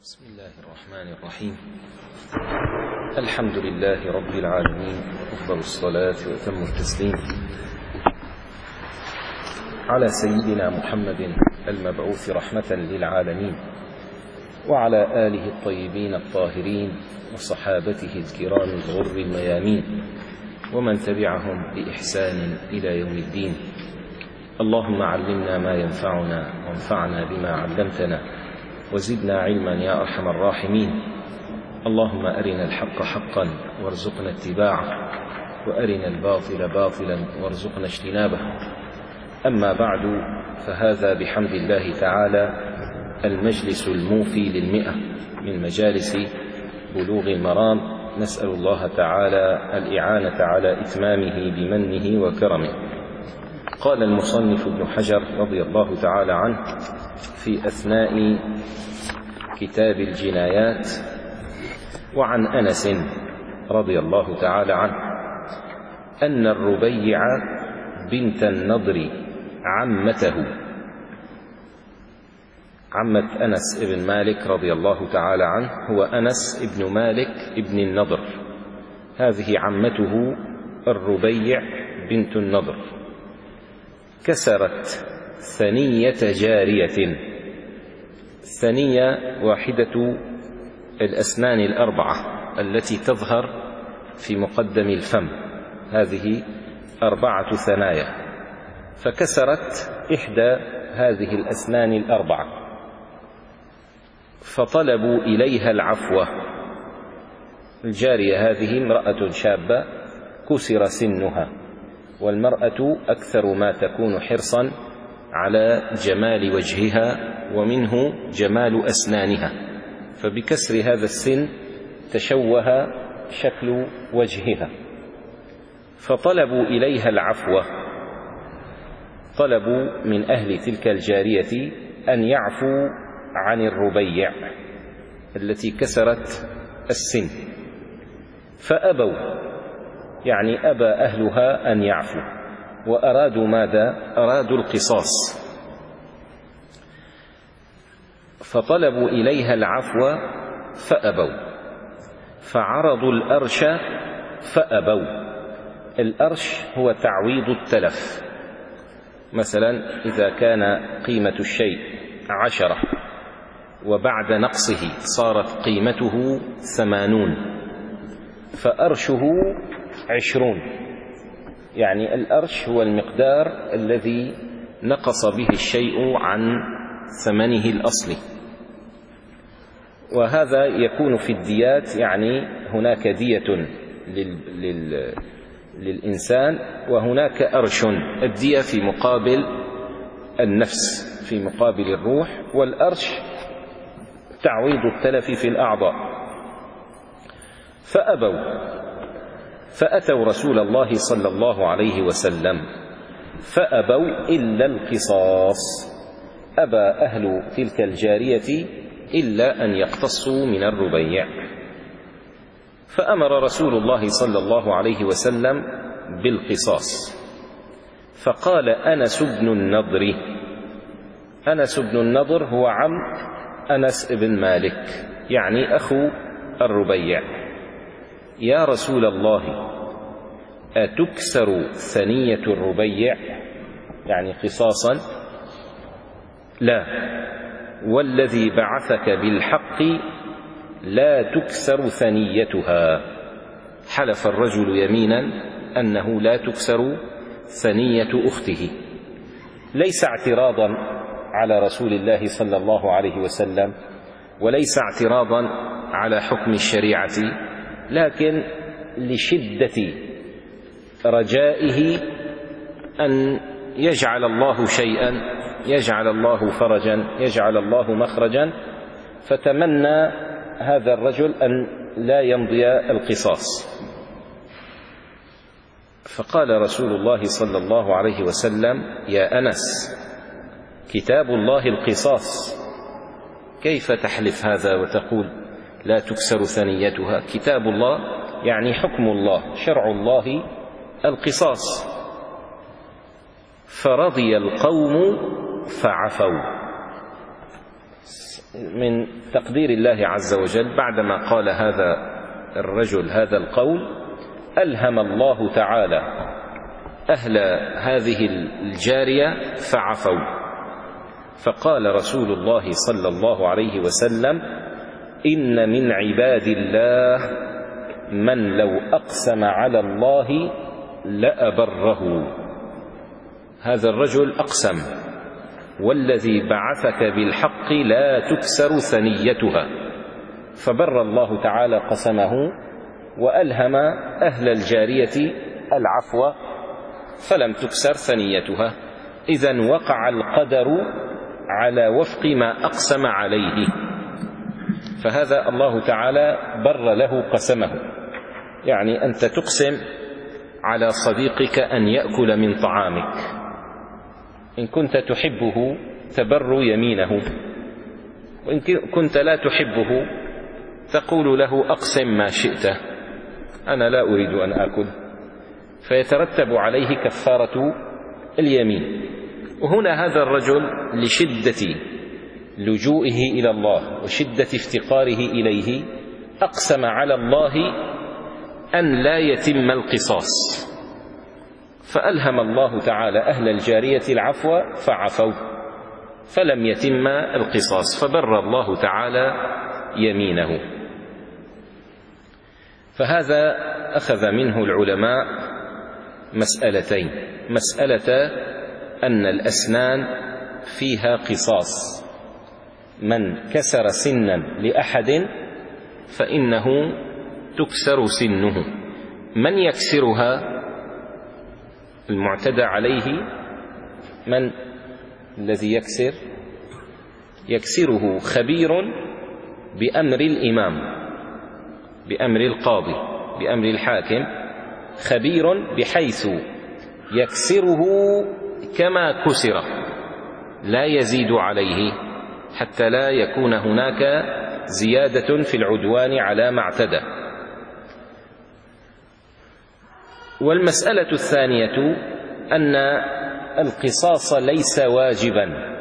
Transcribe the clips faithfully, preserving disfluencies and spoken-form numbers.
بسم الله الرحمن الرحيم. الحمد لله رب العالمين، أفضل الصلاة وأتم التسليم على سيدنا محمد المبعوث رحمة للعالمين، وعلى آله الطيبين الطاهرين وصحابته الكرام الغر الميامين، ومن تبعهم بإحسان إلى يوم الدين. اللهم علمنا ما ينفعنا وانفعنا بما علمتنا وزدنا علما يا أرحم الراحمين. اللهم أرنا الحق حقا وارزقنا اتباعه، وأرنا الباطل باطلا وارزقنا اجتنابه. أما بعد، فهذا بحمد الله تعالى المجلس الموفي للمئة من مجالس بلوغ المرام. نسأل الله تعالى الإعانة على إتمامه بمنه وكرمه. قال المصنف ابن حجر رضي الله تعالى عنه في أثناء كتاب الجنايات: وعن أنس رضي الله تعالى عنه أن الربيع بنت النضر عمته، عمة أنس ابن مالك رضي الله تعالى عنه هو أنس ابن مالك ابن النضر، هذه عمته الربيع بنت النضر، كسرت ثنية جارية. الثنية واحدة الأسنان الأربعة التي تظهر في مقدم الفم، هذه أربعة ثنايا، فكسرت إحدى هذه الأسنان الأربعة، فطلبوا إليها العفو. الجارية هذه امرأة شابة كسر سنها، والمرأة أكثر ما تكون حرصا على جمال وجهها ومنه جمال أسنانها، فبكسر هذا السن تشوه شكل وجهها، فطلبوا إليها العفو، طلبوا من أهل تلك الجارية أن يعفوا عن الربيع التي كسرت السن، فأبوا، يعني أبى أهلها أن يعفوا، وأرادوا ماذا؟ أرادوا القصاص، فطلبوا إليها العفو فأبوا، فعرضوا الأرش فأبوا. الأرش هو تعويض التلف، مثلا إذا كان قيمة الشيء عشرة وبعد نقصه صارت قيمته ثمانون، فأرشه عشرون، يعني الأرش هو المقدار الذي نقص به الشيء عن ثمنه الأصلي، وهذا يكون في الديات، يعني هناك دية لل... لل... للإنسان وهناك أرش، الدية في مقابل النفس، في مقابل الروح، والأرش تعويض التلف في الأعضاء. فأبوا، فأتوا رسول الله صلى الله عليه وسلم فأبوا إلا القصاص، أبى أهل تلك الجارية إلا أن يقتصوا من الربيع. فأمر رسول الله صلى الله عليه وسلم بالقصاص، فقال أنس بن النضر، أنس بن النضر هو عم أنس بن مالك، يعني أخو الربيع: يا رسول الله، أتكسر ثنية الربيع؟ يعني قصاصا؟ لا، والذي بعثك بالحق لا تكسر ثنيتها. حلف الرجل يمينا أنه لا تكسر ثنية أخته، ليس اعتراضا على رسول الله صلى الله عليه وسلم، وليس اعتراضا على حكم الشريعة، لكن لشدة رجائه أن يجعل الله شيئا، يجعل الله فرجا، يجعل الله مخرجا، فتمنى هذا الرجل أن لا يمضي القصاص. فقال رسول الله صلى الله عليه وسلم: يا أنس، كتاب الله القصاص، كيف تحلف هذا وتقول لا تكسر ثنيتها؟ كتاب الله يعني حكم الله، شرع الله القصاص. فرضي القوم فعفوا، من تقدير الله عز وجل بعدما قال هذا الرجل هذا القول ألهم الله تعالى أهل هذه الجارية فعفوا، فقال رسول الله صلى الله عليه وسلم: إن من عباد الله من لو أقسم على الله لأبره. هذا الرجل أقسم: والذي بعثك بالحق لا تكسر ثنيتها، فبر الله تعالى قسمه وألهم أهل الجارية العفو فلم تكسر ثنيتها. إذن وقع القدر على وفق ما أقسم عليه، فهذا الله تعالى بر له قسمه. يعني أنت تقسم على صديقك أن يأكل من طعامك، إن كنت تحبه تبر يمينه، وإن كنت لا تحبه تقول له أقسم ما شئت، أنا لا أريد أن آكل، فيترتب عليه كفارة اليمين. وهنا هذا الرجل لشدة لجوئه إلى الله وشدة افتقاره إليه أقسم على الله أن لا يتم القصاص، فألهم الله تعالى أهل الجارية العفو فعفوا فلم يتم القصاص، فبر الله تعالى يمينه. فهذا أخذ منه العلماء مسألتين: مسألة أن الأسنان فيها قصاص، من كسر سنا لأحد فإنه تكسر سنه، من يكسرها المعتدى عليه، من الذي يكسر؟ يكسره خبير بأمر الإمام، بأمر القاضي، بأمر الحاكم، خبير بحيث يكسره كما كسر لا يزيد عليه، حتى لا يكون هناك زيادة في العدوان على ما اعتدى. والمسألة الثانية أن القصاص ليس واجبا،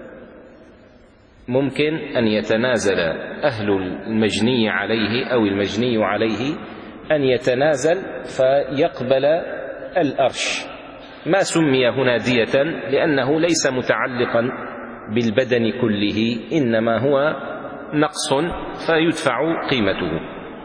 ممكن أن يتنازل أهل المجني عليه أو المجني عليه أن يتنازل فيقبل الأرش. ما سمي هنا دية لأنه ليس متعلقا بالبدن كله، إنما هو نقص فيدفع قيمته.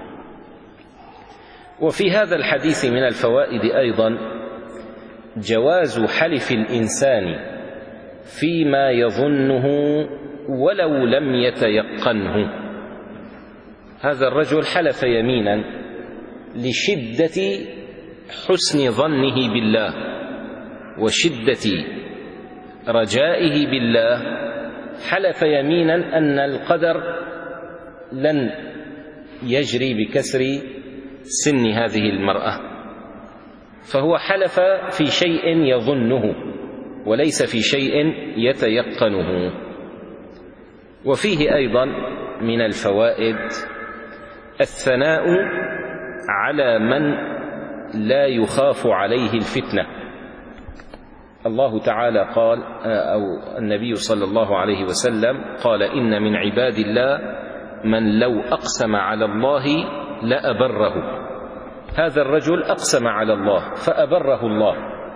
وفي هذا الحديث من الفوائد أيضا جواز حلف الإنسان فيما يظنه ولو لم يتيقنه. هذا الرجل حلف يمينا لشدة حسن ظنه بالله وشدة رجائه بالله، حلف يمينا أن القدر لن يجري بكسر سن هذه المرأة، فهو حلف في شيء يظنه وليس في شيء يتيقنه. وفيه أيضا من الفوائد الثناء على من لا يخاف عليه الفتنة. الله تعالى قال، أو النبي صلى الله عليه وسلم قال: إن من عباد الله من لو أقسم على الله لأبره. هذا الرجل أقسم على الله فأبره الله،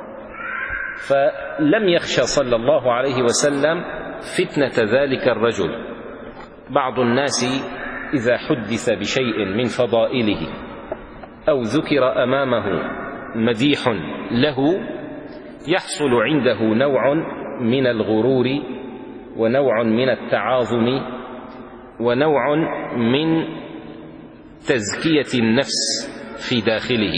فلم يخشى صلى الله عليه وسلم فتنة ذلك الرجل. بعض الناس إذا حدث بشيء من فضائله أو ذكر أمامه مديح له يحصل عنده نوع من الغرور ونوع من التعاظم ونوع من تزكية النفس في داخله،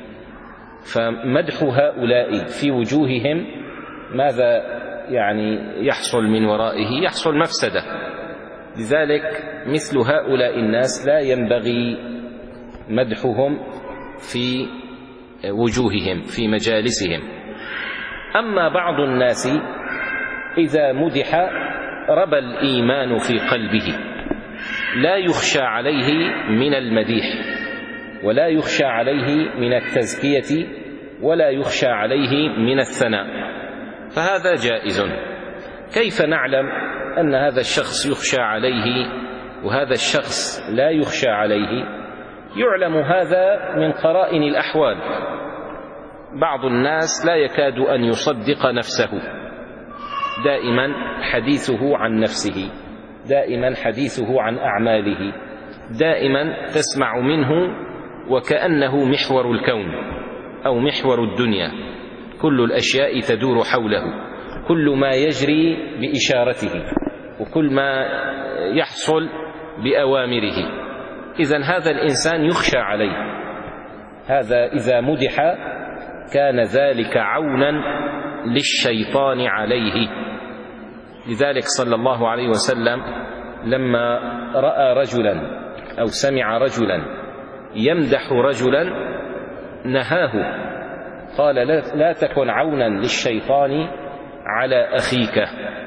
فمدح هؤلاء في وجوههم ماذا يعني يحصل من ورائه؟ يحصل مفسدة. لذلك مثل هؤلاء الناس لا ينبغي مدحهم في وجوههم في مجالسهم. أما بعض الناس إذا مدح ربى الإيمان في قلبه، لا يخشى عليه من المديح ولا يخشى عليه من التزكية ولا يخشى عليه من الثناء، فهذا جائز. كيف نعلم أن هذا الشخص يخشى عليه وهذا الشخص لا يخشى عليه يعلم هذا من قرائن الأحوال. بعض الناس لا يكاد أن يصدق نفسه، دائما حديثه عن نفسه، دائما حديثه عن أعماله، دائما تسمع منه وكأنه محور الكون أو محور الدنيا، كل الأشياء تدور حوله، كل ما يجري بإشارته وكل ما يحصل بأوامره. إذن هذا الإنسان يخشى عليه، هذا إذا مدح كان ذلك عونا للشيطان عليه. لذلك صلى الله عليه وسلم لما رأى رجلا أو سمع رجلا يمدح رجلا نهاه، قال لا تكن عونا للشيطان على أخيك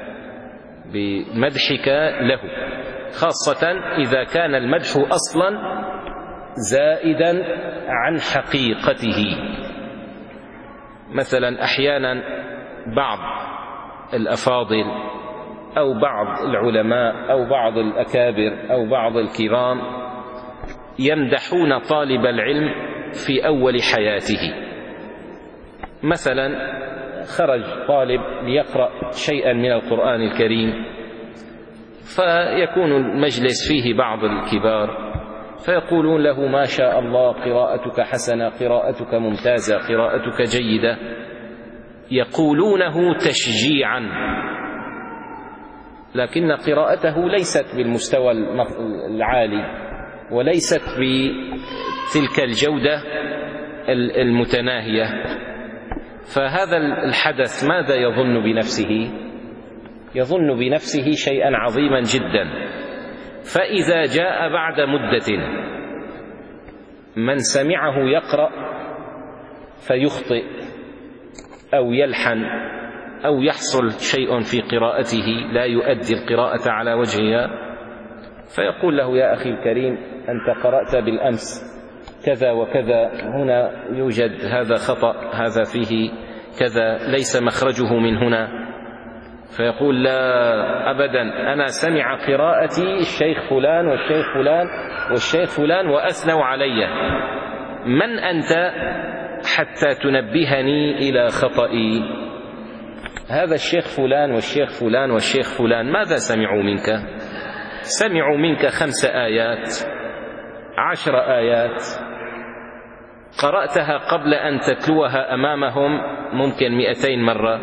بمدحك له، خاصة إذا كان المدح أصلا زائدا عن حقيقته. مثلا أحيانا بعض الأفاضل أو بعض العلماء أو بعض الأكابر أو بعض الكرام يمدحون طالب العلم في أول حياته. مثلا خرج طالب ليقرأ شيئا من القرآن الكريم، فيكون المجلس فيه بعض الكبار فيقولون له ما شاء الله قراءتك حسنة، قراءتك ممتازة، قراءتك جيدة، يقولونه تشجيعا، لكن قراءته ليست بالمستوى العالي وليست بتلك الجودة المتناهية. فهذا الحدث ماذا يظن بنفسه؟ يظن بنفسه شيئا عظيما جدا. فإذا جاء بعد مدة من سمعه يقرأ فيخطئ أو يلحن أو يحصل شيء في قراءته لا يؤدي القراءة على وجهها، فيقول له يا أخي الكريم أنت قرأت بالأمس كذا وكذا، هنا يوجد هذا خطأ، هذا فيه كذا، ليس مخرجه من هنا. فيقول لا أبدا، أنا سمع قراءتي الشيخ فلان والشيخ فلان والشيخ فلان وأثنوا علي، من أنت حتى تنبهني إلى خطئي؟ هذا الشيخ فلان والشيخ فلان والشيخ فلان ماذا سمعوا منك؟ سمعوا منك خمس آيات، عشر آيات، قرأتها قبل أن تتلوها أمامهم ممكن مئتين مرة،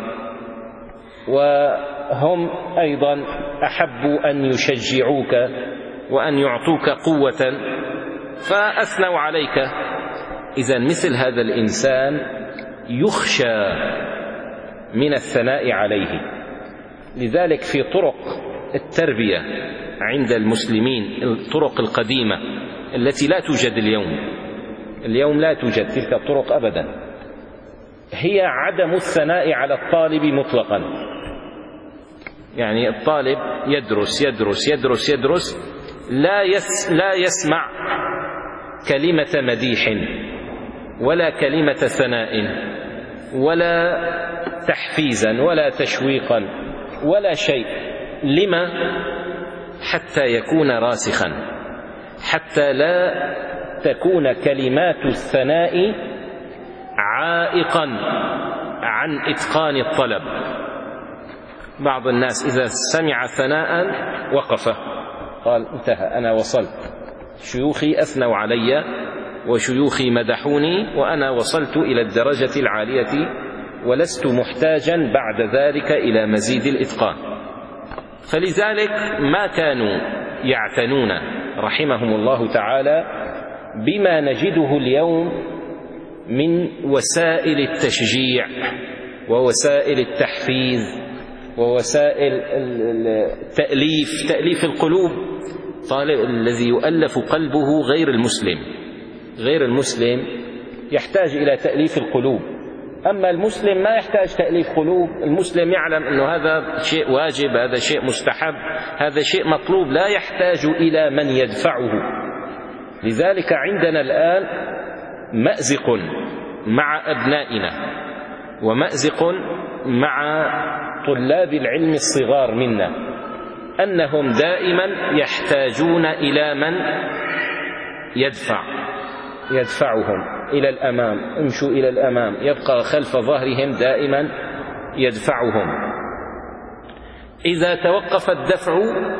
وهم أيضا أحبوا أن يشجعوك وأن يعطوك قوة فأثنوا عليك. إذن مثل هذا الإنسان يخشى من الثناء عليه. لذلك في طرق التربية عند المسلمين، الطرق القديمة التي لا توجد اليوم، اليوم لا توجد تلك الطرق أبدا، هي عدم الثناء على الطالب مطلقا. يعني الطالب يدرس يدرس يدرس يدرس لا يس لا يسمع كلمة مديح ولا كلمة ثناء ولا تحفيزا ولا تشويقا ولا شيء. لما؟ حتى يكون راسخا، حتى لا تكون كلمات الثناء عائقا عن إتقان الطلب. بعض الناس إذا سمع ثناء وقف، قال انتهى، أنا وصلت، شيوخي أثنوا علي وشيوخي مدحوني وأنا وصلت إلى الدرجة العالية ولست محتاجا بعد ذلك إلى مزيد الإتقان. فلذلك ما كانوا يعتنون رحمهم الله تعالى بما نجده اليوم من وسائل التشجيع ووسائل التحفيز ووسائل التأليف، تأليف القلوب. طالب الذي يؤلف قلبه غير المسلم، غير المسلم يحتاج إلى تأليف القلوب، أما المسلم ما يحتاج تأليف قلوب. المسلم يعلم أنه هذا شيء واجب، هذا شيء مستحب، هذا شيء مطلوب، لا يحتاج إلى من يدفعه. لذلك عندنا الآن مأزق مع أبنائنا ومأزق مع طلاب العلم الصغار منا. أنهم دائما يحتاجون إلى من يدفع يدفعهم إلى الأمام. امشوا إلى الأمام، يبقى خلف ظهرهم دائما يدفعهم. إذا توقف الدفع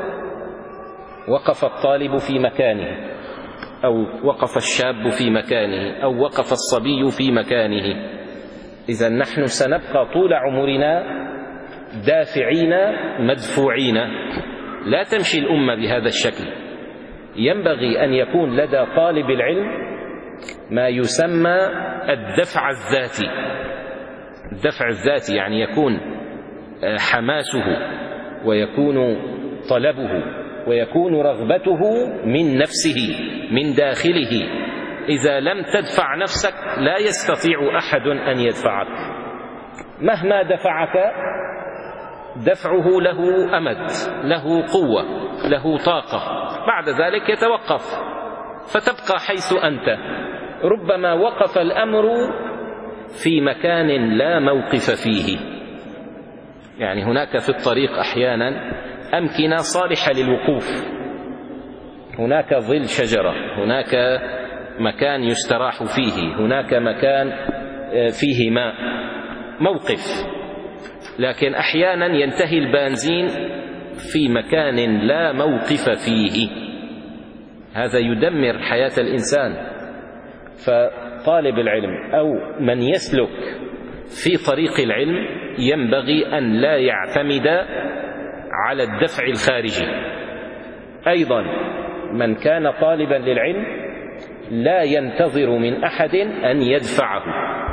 وقف الطالب في مكانه، أو وقف الشاب في مكانه، أو وقف الصبي في مكانه. إذن نحن سنبقى طول عمرنا دافعين مدفوعين. لا تمشي الأمة بهذا الشكل. ينبغي أن يكون لدى طالب العلم ما يسمى الدفع الذاتي. الدفع الذاتي يعني يكون حماسه ويكون طلبه ويكون رغبته من نفسه من داخله. إذا لم تدفع نفسك لا يستطيع أحد أن يدفعك. مهما دفعك دفعه له أمد، له قوة، له طاقة، بعد ذلك يتوقف فتبقى حيث أنت. ربما وقف الأمر في مكان لا موقف فيه. يعني هناك في الطريق أحيانا أمكنة صالحة للوقوف، هناك ظل شجرة، هناك مكان يستراح فيه، هناك مكان فيه ماء، موقف. لكن أحيانا ينتهي البنزين في مكان لا موقف فيه. هذا يدمر حياة الإنسان. فطالب العلم أو من يسلك في طريق العلم ينبغي أن لا يعتمد على الدفع الخارجي. أيضا من كان طالبا للعلم لا ينتظر من أحد أن يدفعه.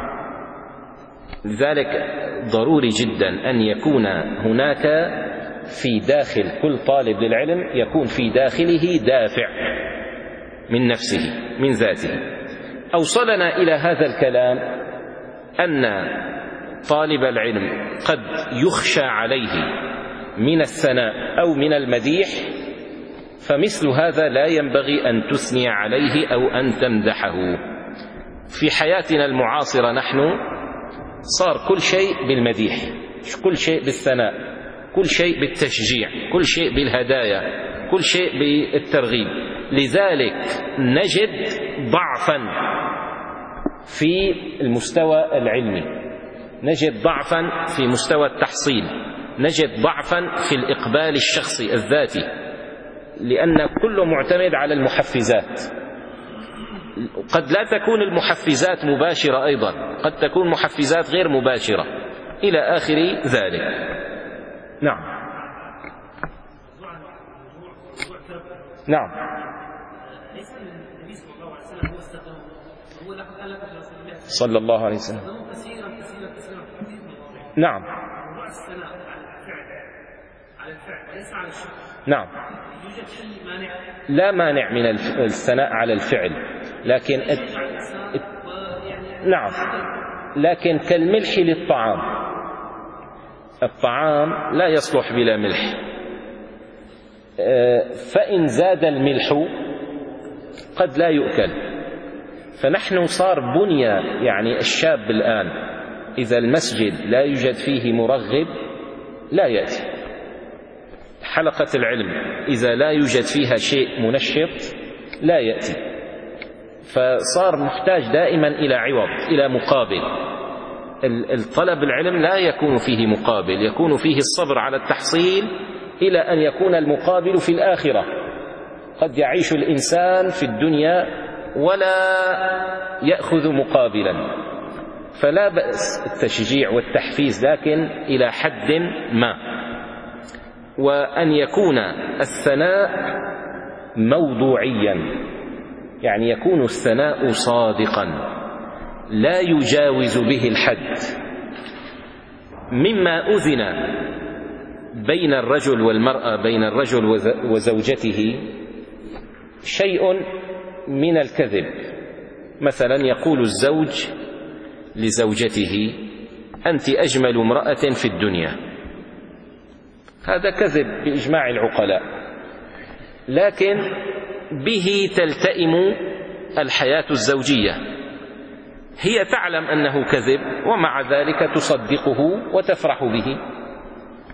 لذلك ضروري جدا أن يكون هناك في داخل كل طالب للعلم يكون في داخله دافع من نفسه من ذاته. أوصلنا إلى هذا الكلام أن طالب العلم قد يخشى عليه من الثناء أو من المديح، فمثل هذا لا ينبغي أن تثني عليه أو أن تمدحه. في حياتنا المعاصرة نحن صار كل شيء بالمديح، كل شيء بالثناء، كل شيء بالتشجيع، كل شيء بالهدايا، كل شيء بالترغيب. لذلك نجد ضعفا في المستوى العلمي، نجد ضعفا في مستوى التحصيل، نجد ضعفا في الإقبال الشخصي الذاتي، لأن كله معتمد على المحفزات. قد لا تكون المحفزات مباشرة أيضا، قد تكون محفزات غير مباشرة إلى آخر ذلك. نعم نعم صلى الله عليه وسلم. نعم نعم لا مانع من الثناء على الفعل، لكن نعم لكن كالملح للطعام، الطعام لا يصلح بلا ملح، فإن زاد الملح قد لا يؤكل. فنحن صار بنية، يعني الشاب الآن إذا المسجد لا يوجد فيه مرغب لا يأتي، حلقة العلم إذا لا يوجد فيها شيء منشط لا يأتي، فصار محتاج دائما إلى عوض، إلى مقابل. الطلب العلم لا يكون فيه مقابل، يكون فيه الصبر على التحصيل إلى أن يكون المقابل في الآخرة. قد يعيش الإنسان في الدنيا ولا يأخذ مقابلا، فلا بأس التشجيع والتحفيز لكن إلى حد ما. وأن يكون الثناء موضوعيا، يعني يكون الثناء صادقا لا يجاوز به الحد. مما أذن بين الرجل والمرأة، بين الرجل وزوجته، شيء من الكذب. مثلا يقول الزوج لزوجته: أنت أجمل امرأة في الدنيا. هذا كذب بإجماع العقلاء، لكن به تلتئم الحياة الزوجية. هي تعلم أنه كذب ومع ذلك تصدقه وتفرح به.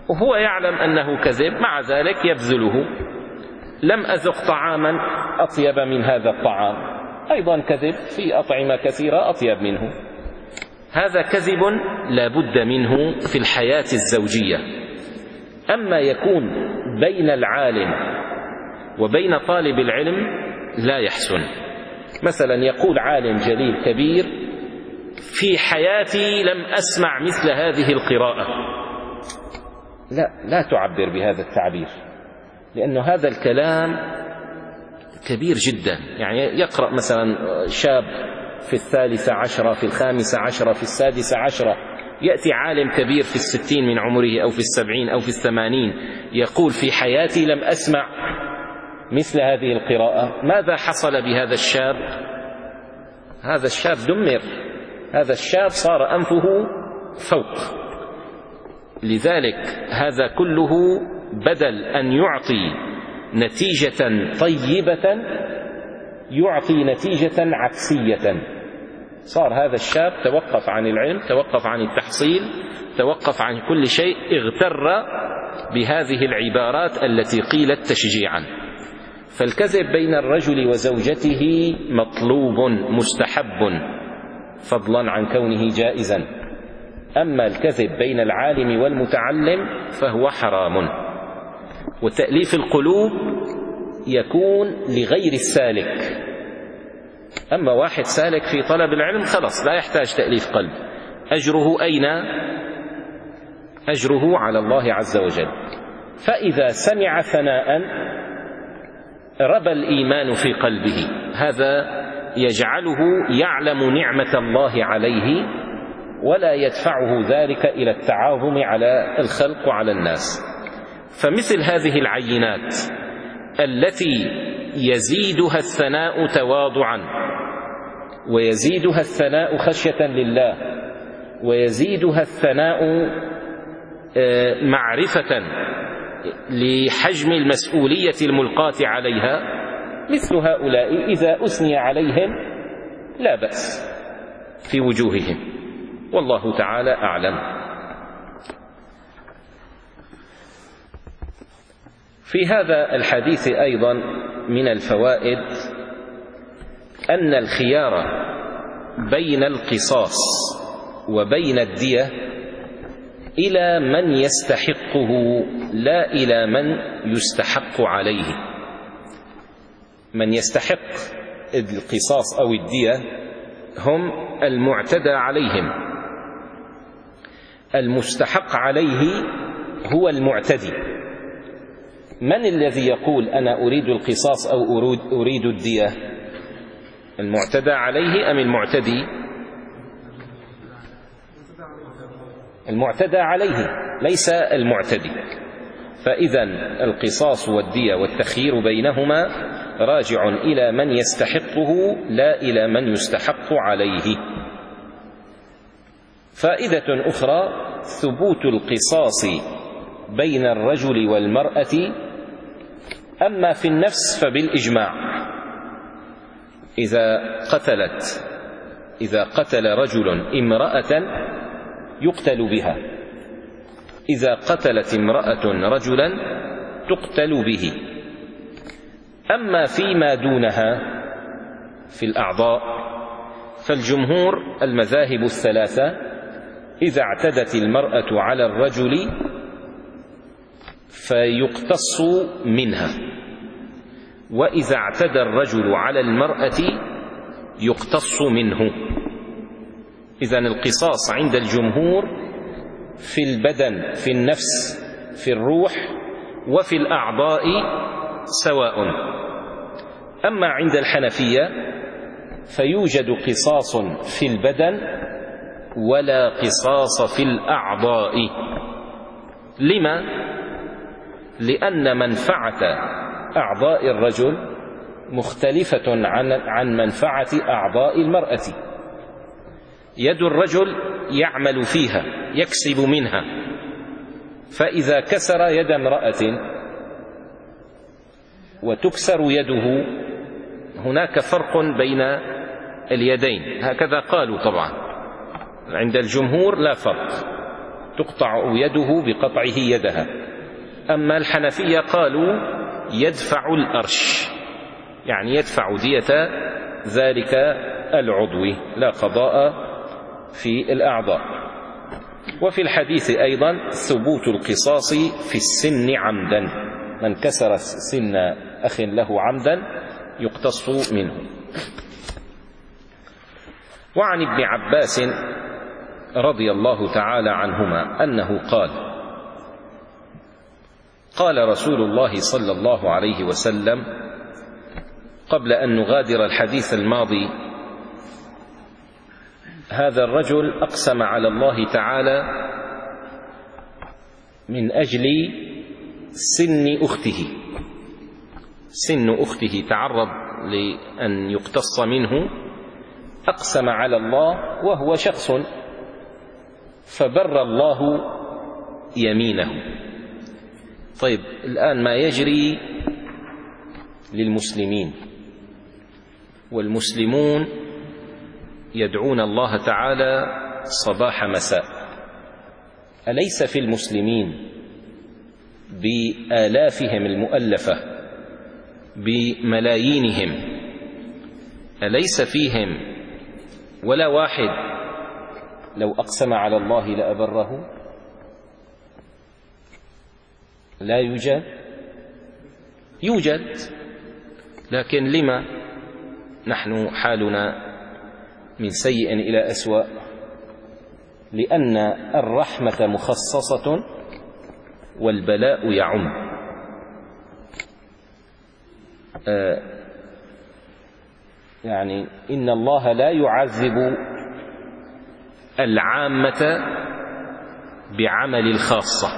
وهو يعلم أنه كذب، مع ذلك يبذله. لم أذق طعاما أطيب من هذا الطعام، أيضا كذب في أطعمة كثيرة أطيب منه. هذا كذب لا بد منه في الحياة الزوجية. أما يكون بين العالم وبين طالب العلم لا يحسن. مثلا يقول عالم جليل كبير: في حياتي لم أسمع مثل هذه القراءة. لا لا تعبر بهذا التعبير، لأن هذا الكلام كبير جدا. يعني يقرأ مثلا شاب في الثالثة عشرة، في الخامسة عشرة، في السادسة عشرة، يأتي عالم كبير في الستين من عمره أو في السبعين أو في الثمانين يقول: في حياتي لم أسمع مثل هذه القراءة. ماذا حصل بهذا الشاب؟ هذا الشاب دمر، هذا الشاب صار أنفه فوق. لذلك هذا كله بدل أن يعطي نتيجة طيبة يعطي نتيجة عكسية. صار هذا الشاب توقف عن العلم، توقف عن التحصيل، توقف عن كل شيء، اغتر بهذه العبارات التي قيلت تشجيعا. فالكذب بين الرجل وزوجته مطلوب مستحب فضلا عن كونه جائزا. أما الكذب بين العالم والمتعلم فهو حرام. وتأليف القلوب يكون لغير السالك. أما واحد سالك في طلب العلم خلاص لا يحتاج تأليف قلب. أجره أين؟ أجره على الله عز وجل. فإذا سمع ثناء ربى الإيمان في قلبه، هذا يجعله يعلم نعمة الله عليه ولا يدفعه ذلك إلى التعاظم على الخلق وعلى الناس. فمثل هذه العينات التي يزيدها الثناء تواضعا، ويزيدها الثناء خشية لله، ويزيدها الثناء معرفة لحجم المسؤولية الملقاة عليها، مثل هؤلاء إذا أثني عليهم لا بأس في وجوههم، والله تعالى أعلم. في هذا الحديث أيضا من الفوائد أن الخيار بين القصاص وبين الدية إلى من يستحقه لا إلى من يستحق عليه. من يستحق القصاص أو الدية هم المعتدى عليهم، المستحق عليه هو المعتدي. من الذي يقول أنا أريد القصاص أو أريد الدية؟ المعتدى عليه أم المعتدي؟ المعتدى عليه ليس المعتدي. فإذا القصاص والدية والتخيير بينهما راجع إلى من يستحقه لا إلى من يستحق عليه. فائدة أخرى: ثبوت القصاص بين الرجل والمرأة. أما في النفس فبالإجماع، إذا قتلت إذا قتل رجل امرأة يقتل بها، إذا قتلت امرأة رجلا تقتل به. أما فيما دونها في الأعضاء فالجمهور المذاهب الثلاثة إذا اعتدت المرأة على الرجل فيقتص منها، وإذا اعتدى الرجل على المرأة يقتص منه. إذن القصاص عند الجمهور في البدن، في النفس، في الروح، وفي الأعضاء سواء. أما عند الحنفية فيوجد قصاص في البدن ولا قصاص في الأعضاء. لما؟ لأن منفعة أعضاء الرجل مختلفة عن عن منفعة أعضاء المرأة. يد الرجل يعمل فيها، يكسب منها، فإذا كسر يد امرأة وتكسر يده هناك فرق بين اليدين، هكذا قالوا. طبعا عند الجمهور لا فرق. تقطع يده بقطعه يدها. أما الحنفية قالوا يدفع الأرش، يعني يدفع دية ذلك العضو، لا قضاء في الأعضاء. وفي الحديث أيضا ثبوت القصاص في السن عمدا، من كسر سن أخ له عمدا يقتص منه. وعن ابن عباس رضي الله تعالى عنهما أنه قال: قال رسول الله صلى الله عليه وسلم قبل أن نغادر الحديث الماضي: هذا الرجل أقسم على الله تعالى من أجل سن أخته، سن أخته تعرض لأن يقتص منه، أقسم على الله وهو شخص، فبر الله يمينه. طيب الآن ما يجري للمسلمين، والمسلمون يدعون الله تعالى صباح مساء، أليس في المسلمين بآلافهم المؤلفة بملايينهم أليس فيهم ولا واحد لو أقسم على الله لأبره؟ لا يوجد؟ يوجد، لكن لما نحن حالنا من سيء إلى أسوأ؟ لأن الرحمة مخصصة والبلاء يعم. آه يعني إن الله لا يعذب العامة بعمل الخاصة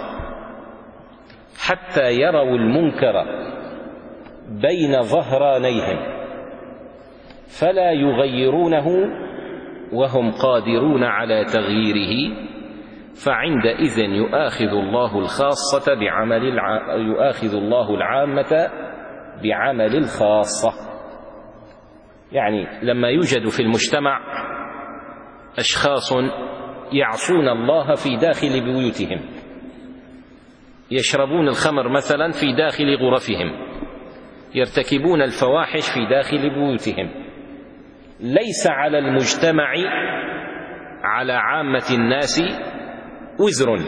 حتى يروا المنكر بين ظهرانيهم فلا يغيرونه وهم قادرون على تغييره، فعندئذ يؤاخذ الله الخاصة بعمل الع... يؤاخذ الله العامة بعمل الخاصة. يعني لما يوجد في المجتمع أشخاص يعصون الله في داخل بيوتهم، يشربون الخمر مثلا في داخل غرفهم، يرتكبون الفواحش في داخل بيوتهم، ليس على المجتمع على عامة الناس وزر،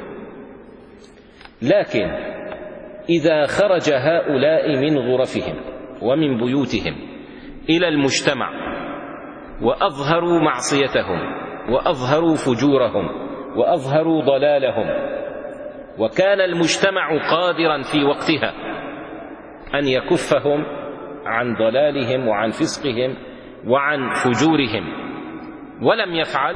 لكن إذا خرج هؤلاء من غرفهم ومن بيوتهم إلى المجتمع وأظهروا معصيتهم وأظهروا فجورهم وأظهروا ضلالهم، وكان المجتمع قادرا في وقتها أن يكفهم عن ضلالهم وعن فسقهم وعن فجورهم ولم يفعل،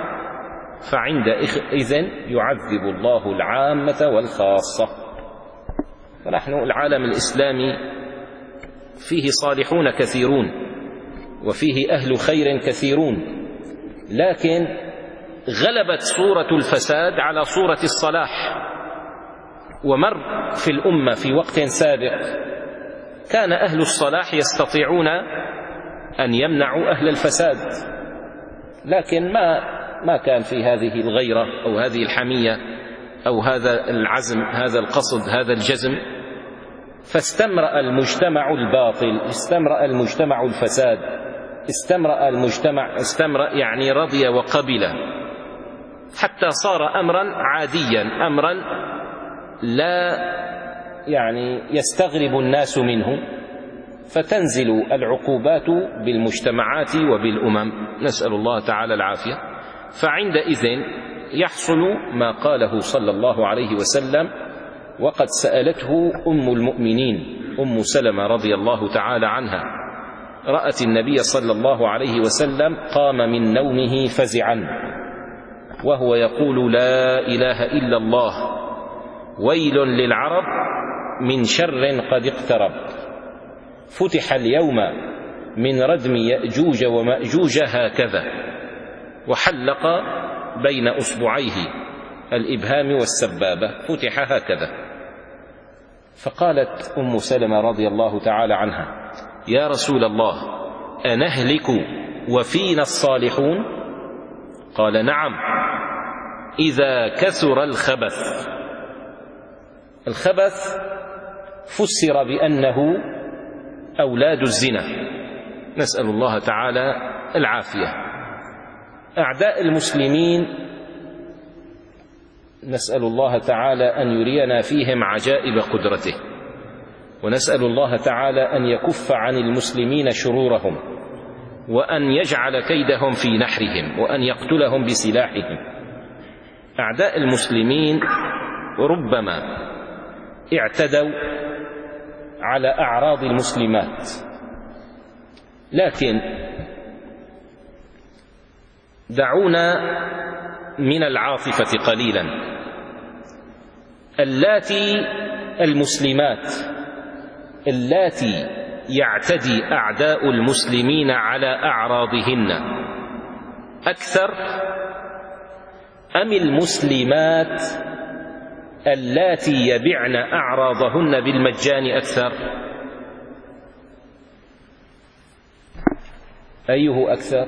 فعندئذ يعذب الله العامة والخاصة. فنحن العالم الإسلامي فيه صالحون كثيرون وفيه أهل خير كثيرون، لكن غلبت صورة الفساد على صورة الصلاح. ومر في الأمة في وقت سابق كان أهل الصلاح يستطيعون أن يمنعوا أهل الفساد، لكن ما ما كان في هذه الغيرة أو هذه الحمية أو هذا العزم، هذا القصد، هذا الجزم، فاستمرأ المجتمع الباطل، استمرأ المجتمع الفساد، استمرأ المجتمع استمرأ يعني رضي وقبل، حتى صار أمرا عاديا، أمرا لا يعني يستغرب الناس منه، فتنزل العقوبات بالمجتمعات وبالأمم، نسأل الله تعالى العافية. فعندئذ يحصل ما قاله صلى الله عليه وسلم، وقد سألته أم المؤمنين أم سلمة رضي الله تعالى عنها، رأت النبي صلى الله عليه وسلم قام من نومه فزعا وهو يقول: لا إله إلا الله، ويل للعرب من شر قد اقترب، فتح اليوم من ردم يأجوج ومأجوج هكذا، وحلق بين أصبعيه الإبهام والسبابة، فتح هكذا. فقالت أم سلمة رضي الله تعالى عنها: يا رسول الله، أنهلك وفينا الصالحون؟ قال: نعم، إذا كثر الخبث. الخبث فسر بأنه أولاد الزنا، نسأل الله تعالى العافية. أعداء المسلمين نسأل الله تعالى أن يرينا فيهم عجائب قدرته، ونسأل الله تعالى أن يكف عن المسلمين شرورهم، وأن يجعل كيدهم في نحرهم، وأن يقتلهم بسلاحهم. أعداء المسلمين ربما اعتدوا على أعراض المسلمات، لكن دعونا من العاطفة قليلا. اللاتي المسلمات اللاتي يعتدي أعداء المسلمين على أعراضهن أكثر أم المسلمات اللاتي يبعن أعراضهن بالمجان أكثر؟ أيه أكثر؟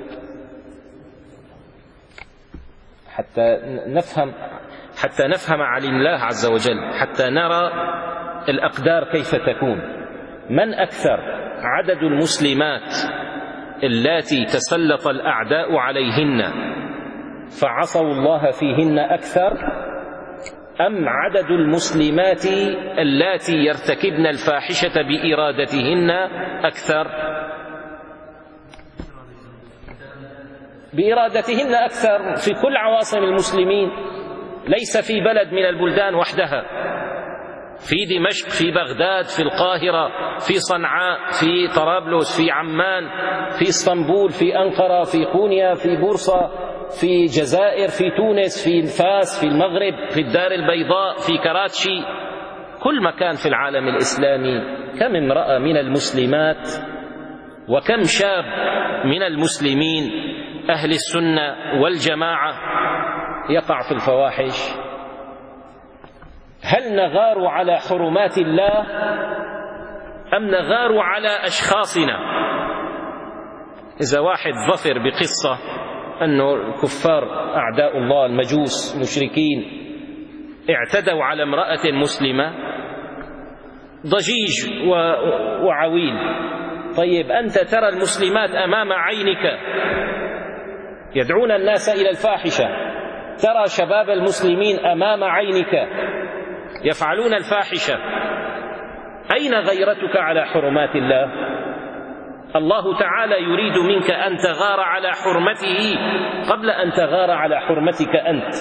حتى نفهم حتى نفهم عن الله عز وجل، حتى نرى الأقدار كيف تكون. من أكثر، عدد المسلمات اللاتي تسلط الأعداء عليهن فعصوا الله فيهن أكثر، أم عدد المسلمات اللاتي يرتكبن الفاحشة بإرادتهن أكثر؟ بإرادتهن أكثر في كل عواصم المسلمين، ليس في بلد من البلدان وحدها، في دمشق، في بغداد، في القاهرة، في صنعاء، في طرابلس، في عمان، في اسطنبول، في أنقرة، في قونيا، في بورصة، في جزائر، في تونس، في فاس، في المغرب، في الدار البيضاء، في كراتشي، كل مكان في العالم الإسلامي. كم امرأة من المسلمات وكم شاب من المسلمين أهل السنة والجماعة يقع في الفواحش؟ هل نغار على حرمات الله أم نغار على أشخاصنا؟ إذا واحد ظفر بقصة أنه الكفار أعداء الله المجوس مشركين اعتدوا على امرأة مسلمة، ضجيج وعويل. طيب أنت ترى المسلمات أمام عينك يدعون الناس إلى الفاحشة، ترى شباب المسلمين أمام عينك يفعلون الفاحشة، أين غيرتك على حرمات الله؟ الله تعالى يريد منك أن تغار على حرمته قبل أن تغار على حرمتك أنت.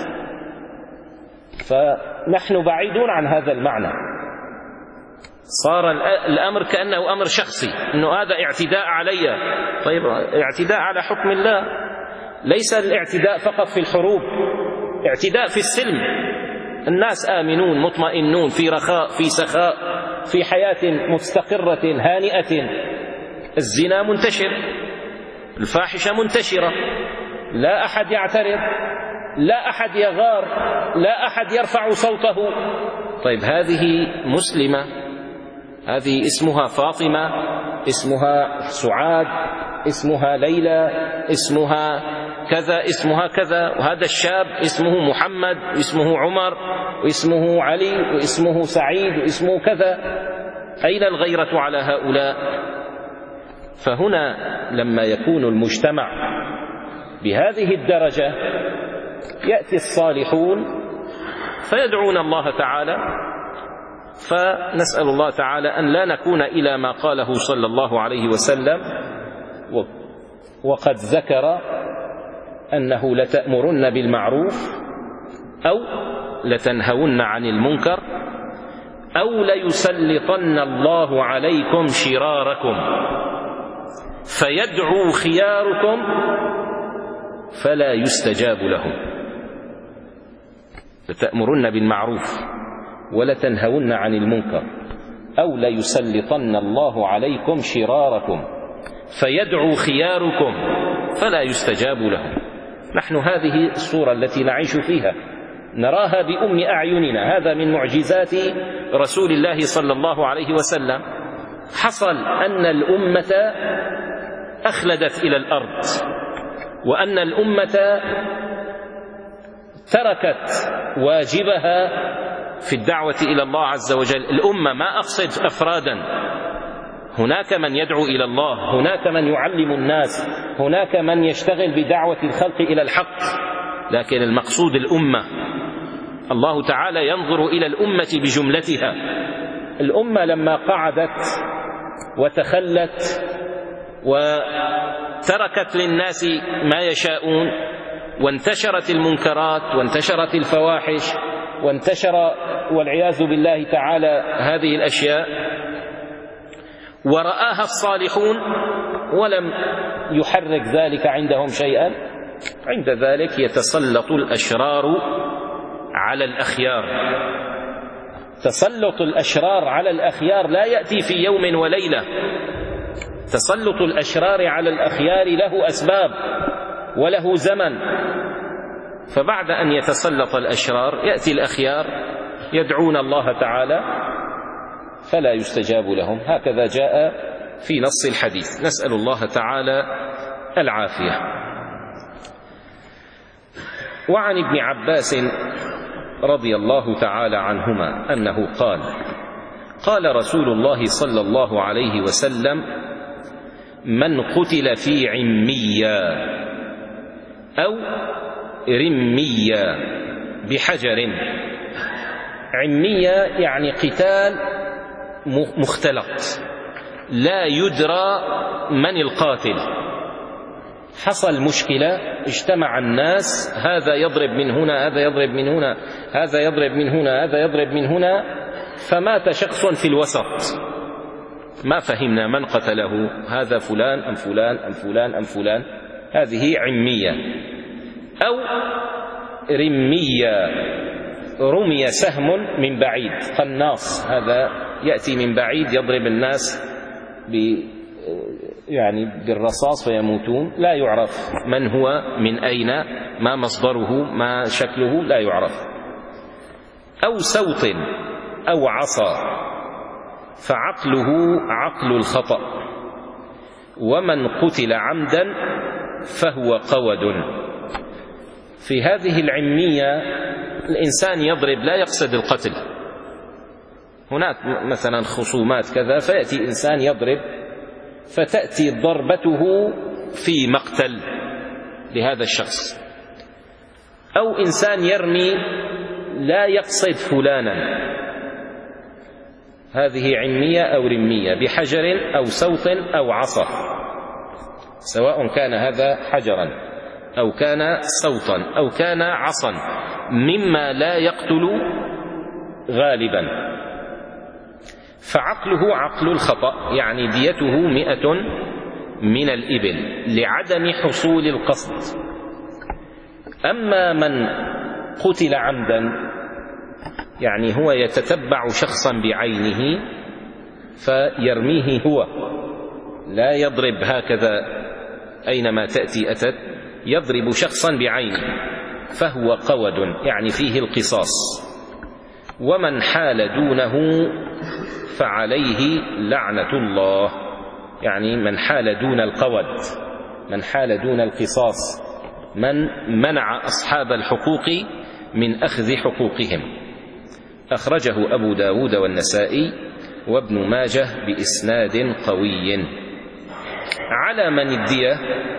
فنحن بعيدون عن هذا المعنى. صار الأمر كأنه أمر شخصي، أنه هذا اعتداء علي. طيب اعتداء على حكم الله، ليس الاعتداء فقط في الحروب، اعتداء في السلم. الناس آمنون مطمئنون في رخاء في سخاء في حياة مستقرة هانئة. الزنا منتشر، الفاحشة منتشرة، لا أحد يعترض، لا أحد يغار، لا أحد يرفع صوته. طيب هذه مسلمة، هذه اسمها فاطمة، اسمها سعاد، اسمها ليلى، اسمها كذا، اسمها كذا، وهذا الشاب اسمه محمد، واسمه عمر، واسمه علي، واسمه سعيد، واسمه كذا. أين الغيرة على هؤلاء؟ فهنا لما يكون المجتمع بهذه الدرجة يأتي الصالحون فيدعون الله تعالى، فنسأل الله تعالى أن لا نكون إلى ما قاله صلى الله عليه وسلم وقد ذكر أنه لتأمرن بالمعروف أو لتنهون عن المنكر أو ليسلطن الله عليكم شراركم فيدعو خياركم فلا يستجاب لهم. لتأمرن بالمعروف ولتنهون عن المنكر أو ليسلطن الله عليكم شراركم فيدعو خياركم فلا يستجاب لهم. نحن هذه الصورة التي نعيش فيها نراها بأم أعيننا. هذا من معجزات رسول الله صلى الله عليه وسلم. حصل أن الأمة أخلدت إلى الأرض، وأن الأمة تركت واجبها في الدعوة إلى الله عز وجل. الأمة ما أقصد أفرادا، هناك من يدعو إلى الله، هناك من يعلم الناس، هناك من يشتغل بدعوة الخلق إلى الحق، لكن المقصود الأمة. الله تعالى ينظر إلى الأمة بجملتها. الأمة لما قعدت وتخلت وتركت للناس ما يشاءون، وانتشرت المنكرات وانتشرت الفواحش وانتشر والعياذ بالله تعالى هذه الأشياء، ورآها الصالحون ولم يحرك ذلك عندهم شيئا، عند ذلك يتسلط الأشرار على الأخيار. تسلط الأشرار على الأخيار لا يأتي في يوم وليلة. تسلط الأشرار على الأخيار له أسباب وله زمن. فبعد أن يتسلط الأشرار يأتي الأخيار يدعون الله تعالى فلا يستجاب لهم. هكذا جاء في نص الحديث، نسأل الله تعالى العافية. وعن ابن عباس رضي الله تعالى عنهما أنه قال: قال رسول الله صلى الله عليه وسلم: من قتل في عمية أو رمية بحجر. عمية يعني قتال مختلط، لا يدرى من القاتل. حصل مشكلة، اجتمع الناس، هذا يضرب من هنا، هذا يضرب من هنا، هذا يضرب من هنا، هذا يضرب من هنا، فمات شخص في الوسط، ما فهمنا من قتله، هذا فلان أم فلان أم فلان أم فلان. هذه عمية. أو رمية، رمي سهم من بعيد، قناص، هذا يأتي من بعيد يضرب الناس ب يعني بالرصاص فيموتون، لا يعرف من هو، من أين، ما مصدره، ما شكله، لا يعرف. أو سوط أو عصا، فعقله عقل الخطأ. ومن قتل عمدا فهو قود. في هذه العمية الإنسان يضرب لا يقصد القتل، هناك مثلا خصومات كذا فيأتي إنسان يضرب فتأتي ضربته في مقتل لهذا الشخص. أو إنسان يرمي لا يقصد فلانا، هذه عمية أو رمية بحجر أو سوط أو عصا، سواء كان هذا حجرا أو كان سوطا أو كان عصا، مما لا يقتل غالبا. فعقله عقل الخطأ، يعني ديته مئة من الإبل لعدم حصول القصد. أما من قتل عمدا، يعني هو يتتبع شخصا بعينه فيرميه هو، لا يضرب هكذا أينما تأتي أتت، يضرب شخصا بعينه، فهو قود، يعني فيه القصاص. ومن حال دونه فعليه لعنة الله، يعني من حال دون القود، من حال دون القصاص، من منع أصحاب الحقوق من أخذ حقوقهم. أخرجه أبو داود والنسائي وابن ماجه بإسناد قوي. على من الدية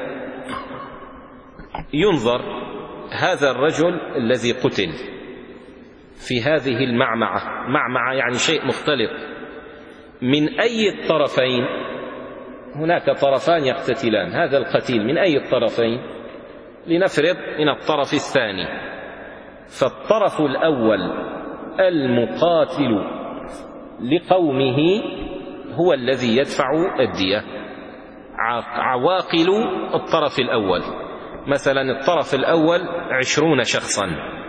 ينظر هذا الرجل الذي قتل في هذه المعمعة، معمعة يعني شيء مختلط، من أي الطرفين؟ هناك طرفان يقتتلان، هذا القتيل من أي الطرفين؟ لنفرض من الطرف الثاني. فالطرف الأول المقاتل لقومه هو الذي يدفع الدية. عواقل الطرف الأول، مثلا الطرف الأول عشرون شخصا،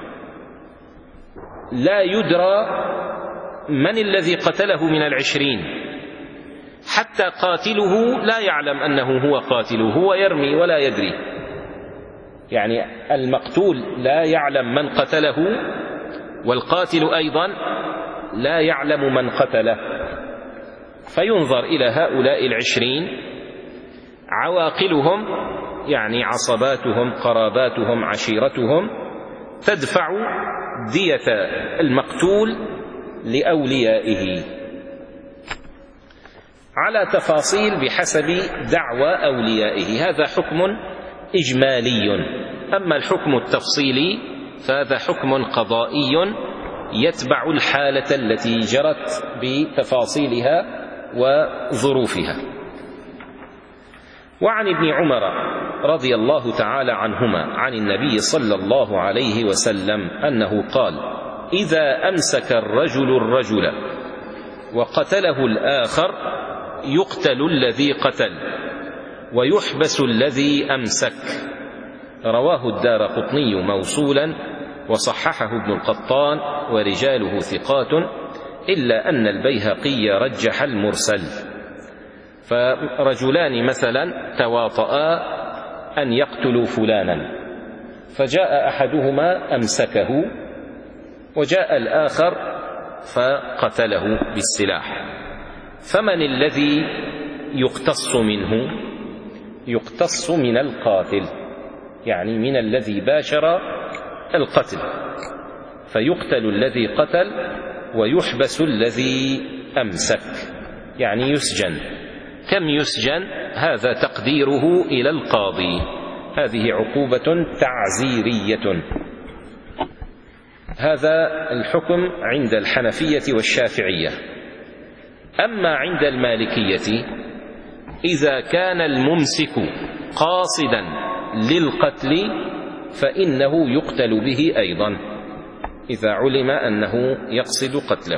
لا يدرى من الذي قتله من العشرين، حتى قاتله لا يعلم أنه هو قاتله، هو يرمي ولا يدري، يعني المقتول لا يعلم من قتله، والقاتل أيضا لا يعلم من قتله. فينظر إلى هؤلاء العشرين، عواقلهم يعني عصباتهم، قراباتهم، عشيرتهم، تدفع دية المقتول لأوليائه على تفاصيل بحسب دعوى أوليائه. هذا حكم إجمالي. أما الحكم التفصيلي فهذا حكم قضائي يتبع الحالة التي جرت بتفاصيلها وظروفها. وعن ابن عمر رضي الله تعالى عنهما عن النبي صلى الله عليه وسلم أنه قال: إذا أمسك الرجل الرجل وقتله الآخر يقتل الذي قتل ويحبس الذي أمسك. رواه الدارقطني موصولا وصححه ابن القطان ورجاله ثقات، إلا أن البيهقي رجح المرسل. فرجلان مثلا تواطؤا أن يقتلوا فلانا، فجاء أحدهما أمسكه وجاء الآخر فقتله بالسلاح، فمن الذي يقتص منه؟ يقتص من القاتل، يعني من الذي باشر القتل، فيقتل الذي قتل ويحبس الذي أمسك، يعني يسجن. كم يسجن؟ هذا تقديره إلى القاضي. هذه عقوبة تعزيرية. هذا الحكم عند الحنفية والشافعية. أما عند المالكية إذا كان الممسك قاصدا للقتل فإنه يقتل به أيضا إذا علم أنه يقصد قتله.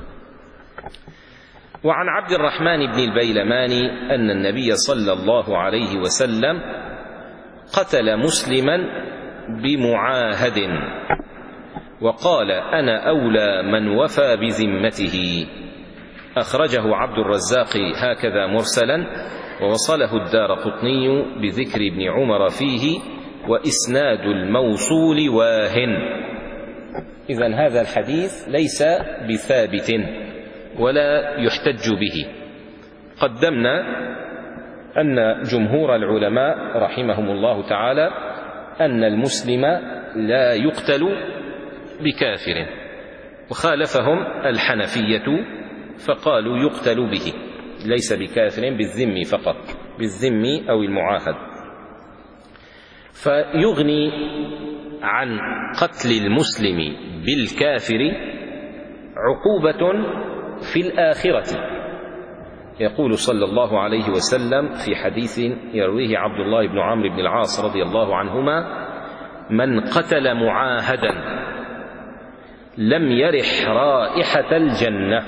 وعن عبد الرحمن بن البيلماني أن النبي صلى الله عليه وسلم قتل مسلما بمعاهد وقال: أنا أولى من وفى بذمته. أخرجه عبد الرزاق هكذا مرسلا، ووصله الدارقطني بذكر ابن عمر فيه، وإسناد الموصول واهن. إذن هذا الحديث ليس بثابت ولا يحتج به. قدمنا أن جمهور العلماء رحمهم الله تعالى أن المسلم لا يقتل بكافر، وخالفهم الحنفية فقالوا يقتل به، ليس بكافر، بالذم فقط، بالذم أو المعاهد. فيغني عن قتل المسلم بالكافر عقوبة في الآخرة. يقول صلى الله عليه وسلم في حديث يرويه عبد الله بن عمرو بن العاص رضي الله عنهما: من قتل معاهدا لم يرح رائحة الجنة.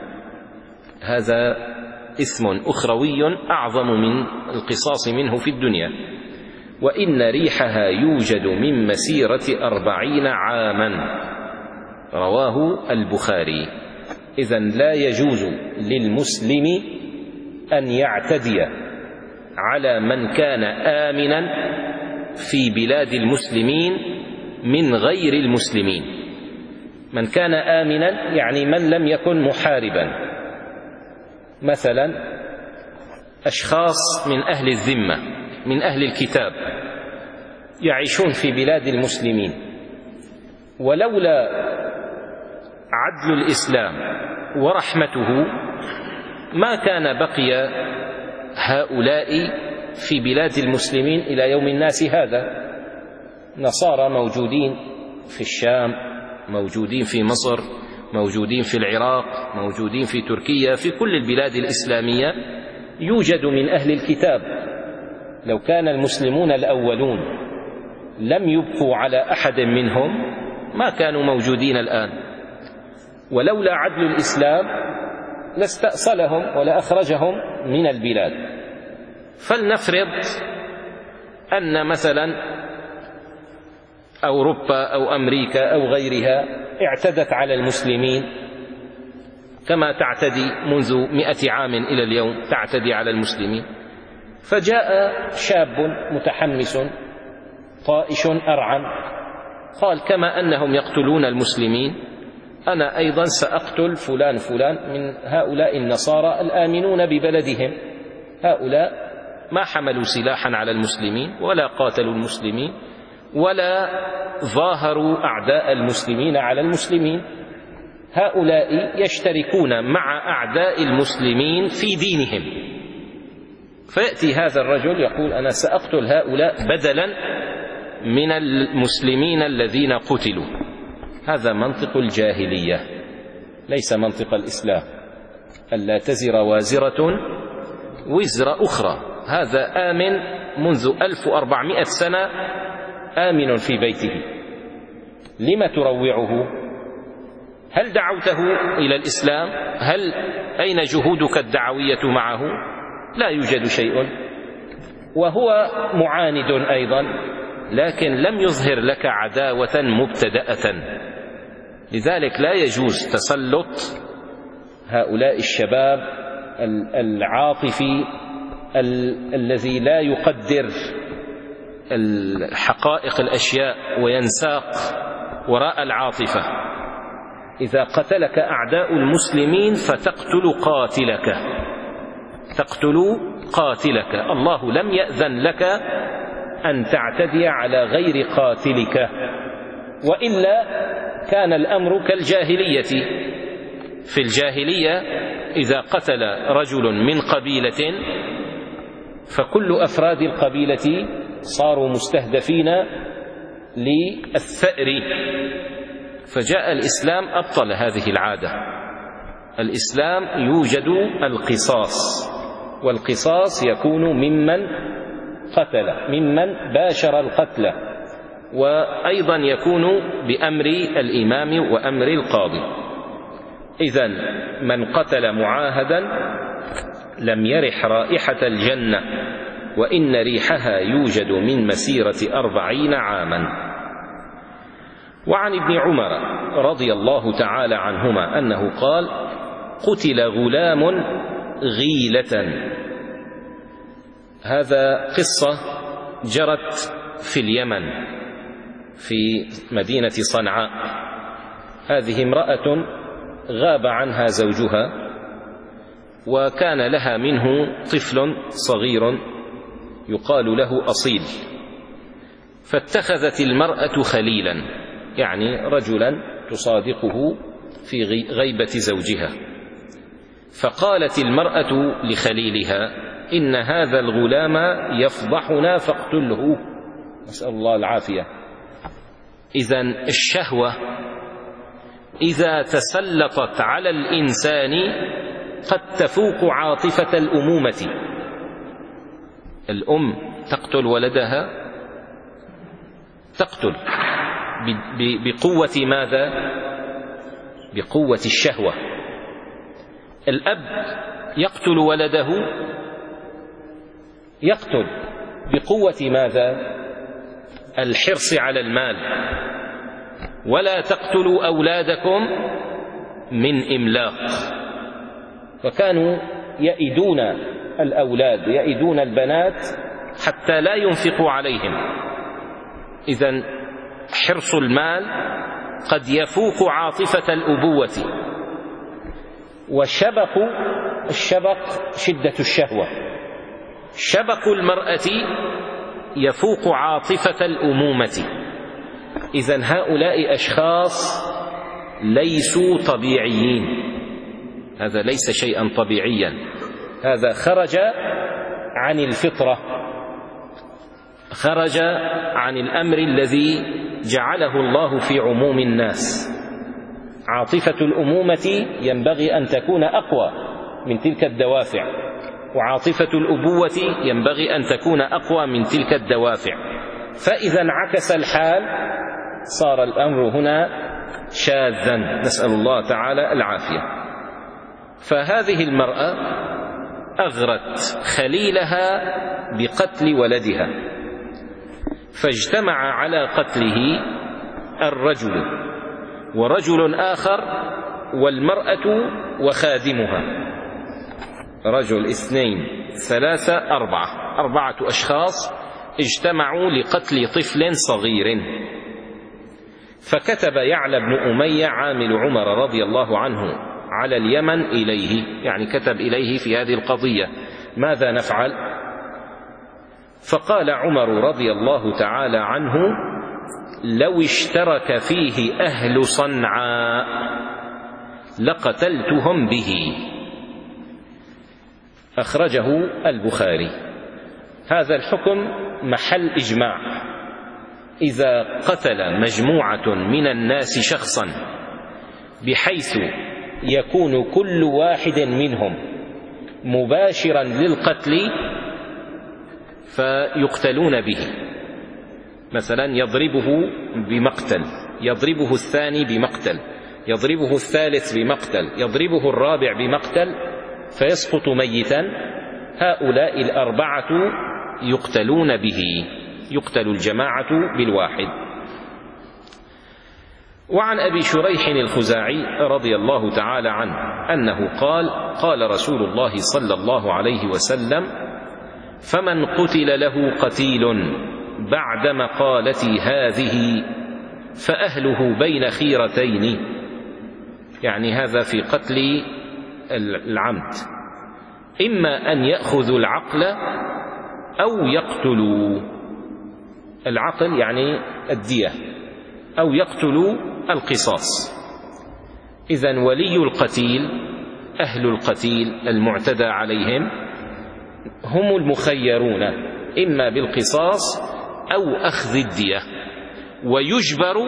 هذا إثم أخروي أعظم من القصاص منه في الدنيا، وإن ريحها يوجد من مسيرة أربعين عاما. رواه البخاري. إذن لا يجوز للمسلم أن يعتدي على من كان آمنا في بلاد المسلمين من غير المسلمين. من كان آمنا يعني من لم يكن محاربا، مثلا أشخاص من أهل الذمة من أهل الكتاب يعيشون في بلاد المسلمين، ولولا عدل الإسلام ورحمته ما كان بقي هؤلاء في بلاد المسلمين إلى يوم الناس هذا. نصارى موجودين في الشام، موجودين في مصر، موجودين في العراق، موجودين في تركيا، في كل البلاد الإسلامية يوجد من أهل الكتاب. لو كان المسلمون الأولون لم يبقوا على أحد منهم ما كانوا موجودين الآن، ولولا عدل الإسلام لاستأصلهم ولا أخرجهم من البلاد. فلنفرض أن مثلا أوروبا أو أمريكا أو غيرها اعتدت على المسلمين كما تعتدي منذ مئة عام إلى اليوم، تعتدي على المسلمين. فجاء شاب متحمس طائش أرعن قال: كما أنهم يقتلون المسلمين أنا أيضا سأقتل فلان فلان من هؤلاء النصارى الآمنون ببلدهم. هؤلاء ما حملوا سلاحا على المسلمين ولا قاتلوا المسلمين ولا ظاهروا أعداء المسلمين على المسلمين. هؤلاء يشتركون مع أعداء المسلمين في دينهم، فيأتي هذا الرجل يقول أنا سأقتل هؤلاء بدلا من المسلمين الذين قتلوا. هذا منطق الجاهلية، ليس منطق الإسلام. ألا تزر وازرة وزر أخرى، هذا آمن منذ ألف وأربعمائة سنة، آمن في بيته، لم تروعه؟ هل دعوته إلى الإسلام؟ هل أين جهودك الدعوية معه؟ لا يوجد شيء، وهو معاند أيضا، لكن لم يظهر لك عداوة مبتدأة. لذلك لا يجوز تسلط هؤلاء الشباب العاطفي الذي لا يقدر الحقائق الأشياء وينساق وراء وراء العاطفة. إذا قتلك أعداء المسلمين فتقتل قاتلك، تقتل قاتلك. الله لم يأذن لك أن تعتدي على غير قاتلك، وإلا كان الأمر كالجاهلية. في الجاهلية إذا قتل رجل من قبيلة فكل أفراد القبيلة صاروا مستهدفين للثأر، فجاء الإسلام أبطل هذه العادة. الإسلام يوجد القصاص، والقصاص يكون ممن قتل، ممن باشر القتل، وأيضا يكون بأمر الإمام وأمر القاضي. إذن من قتل معاهدا لم يرح رائحة الجنة، وإن ريحها يوجد من مسيرة أربعين عاما. وعن ابن عمر رضي الله تعالى عنهما أنه قال: قتل غلام غيلة. هذا قصة جرت في اليمن في مدينة صنعاء. هذه امرأة غاب عنها زوجها، وكان لها منه طفل صغير يقال له أصيل، فاتخذت المرأة خليلا، يعني رجلا تصادقه في غيبة زوجها. فقالت المرأة لخليلها: إن هذا الغلام يفضحنا فاقتله. نسأل الله العافية. إذن الشهوة إذا تسلطت على الإنسان قد تفوق عاطفة الأمومة. الأم تقتل ولدها، تقتل بقوة ماذا؟ بقوة الشهوة. الأب يقتل ولده، يقتل بقوة ماذا؟ الحرص على المال. ولا تقتلوا أولادكم من إملاق. وكانوا يئدون الأولاد، يئدون البنات حتى لا ينفقوا عليهم. إذن حرص المال قد يفوق عاطفة الأبوة. وشبق الشبق شدة الشهوة، شبق المرأة يفوق عاطفة الأمومة. إذن هؤلاء أشخاص ليسوا طبيعيين، هذا ليس شيئا طبيعيا، هذا خرج عن الفطرة، خرج عن الأمر الذي جعله الله في عموم الناس. عاطفة الأمومة ينبغي أن تكون أقوى من تلك الدوافع، وعاطفة الأبوة ينبغي أن تكون أقوى من تلك الدوافع. فإذا انعكس الحال صار الأمر هنا شاذا، نسأل الله تعالى العافية. فهذه المرأة أغرت خليلها بقتل ولدها، فاجتمع على قتله الرجل ورجل آخر والمرأة وخادمها. رجل، اثنين، ثلاثة، أربعة، أربعة أشخاص اجتمعوا لقتل طفل صغير. فكتب يعلى بن أمية عامل عمر رضي الله عنه على اليمن إليه، يعني كتب إليه في هذه القضية: ماذا نفعل؟ فقال عمر رضي الله تعالى عنه: لو اشترك فيه أهل صنعاء لقتلتهم به. أخرجه البخاري. هذا الحكم محل إجماع. إذا قتل مجموعة من الناس شخصا بحيث يكون كل واحد منهم مباشرا للقتل فيقتلون به. مثلا يضربه بمقتل، يضربه الثاني بمقتل، يضربه الثالث بمقتل، يضربه الرابع بمقتل فيسقط ميتا. هؤلاء الأربعة يقتلون به، يقتل الجماعة بالواحد. وعن أبي شريح الخزاعي رضي الله تعالى عنه أنه قال: قال رسول الله صلى الله عليه وسلم: فمن قتل له قتيل بعد مقالتي هذه فأهله بين خيرتين. يعني هذا في قتل العمد، إما أن يأخذوا العقل أو يقتلوا. العقل يعني الدية، أو يقتلوا القصاص. إذن ولي القتيل، أهل القتيل المعتدى عليهم، هم المخيرون إما بالقصاص أو أخذ الدية، ويجبر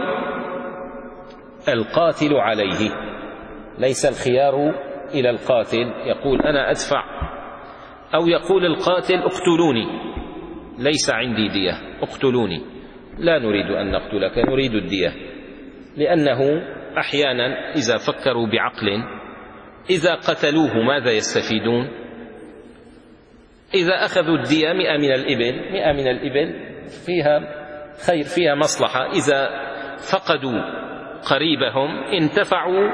القاتل عليه. ليس الخيار إلى القاتل يقول أنا أدفع، أو يقول القاتل اقتلوني، ليس عندي دية، اقتلوني، لا نريد أن نقتلك، نريد الدية. لأنه أحيانا إذا فكروا بعقل، إذا قتلوه ماذا يستفيدون؟ إذا أخذوا الدية مئة من الإبل، مئة من الإبل فيها خير، فيها مصلحة. إذا فقدوا قريبهم انتفعوا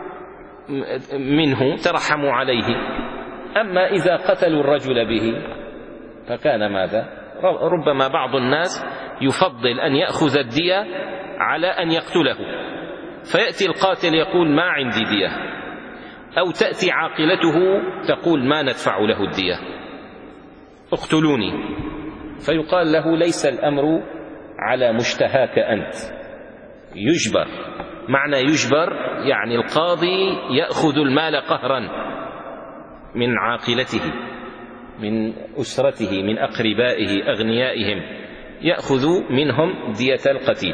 منه، ترحموا عليه. أما إذا قتلوا الرجل به فكان ماذا؟ ربما بعض الناس يفضل أن يأخذ الدية على أن يقتله، فيأتي القاتل يقول ما عندي دية، أو تأتي عاقلته تقول ما ندفع له الدية، اقتلوني. فيقال له ليس الأمر على مشتهاك أنت، يجبر. معنى يجبر يعني القاضي يأخذ المال قهرا من عاقلته، من أسرته، من أقربائه، أغنيائهم، يأخذ منهم دية القتيل.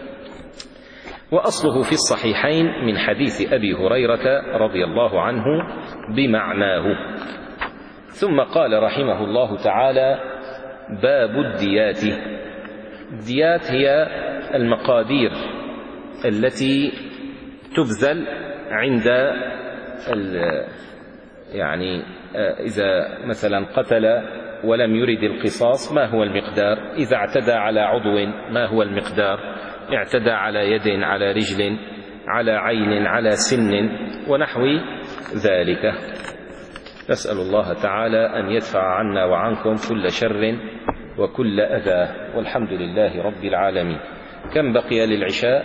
وأصله في الصحيحين من حديث أبي هريرة رضي الله عنه بمعناه. ثم قال رحمه الله تعالى: باب الديات. الديات هي المقادير التي تبذل عند يعني إذا مثلا قتل ولم يرد القصاص ما هو المقدار، إذا اعتدى على عضو ما هو المقدار، اعتدى على يد، على رجل، على عين، على سن ونحو ذلك. نسأل الله تعالى أن يدفع عنا وعنكم كل شر وكل أذى، والحمد لله رب العالمين. كم بقي للعشاء؟